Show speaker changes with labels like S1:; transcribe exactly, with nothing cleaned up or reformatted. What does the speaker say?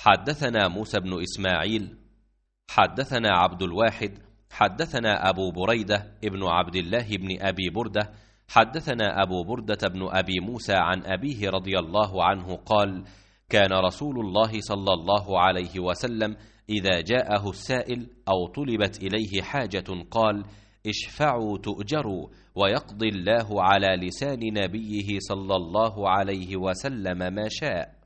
S1: حدثنا موسى بن إسماعيل حدثنا عبد الواحد حدثنا أبو بريدة ابن عبد الله بن أبي بردة حدثنا أبو بردة بن أبي موسى عن أبيه رضي الله عنه قال: كان رسول الله صلى الله عليه وسلم إذا جاءه السائل أو طلبت إليه حاجة قال: اشفعوا تؤجروا، ويقضي الله على لسان نبيه صلى الله عليه وسلم ما شاء.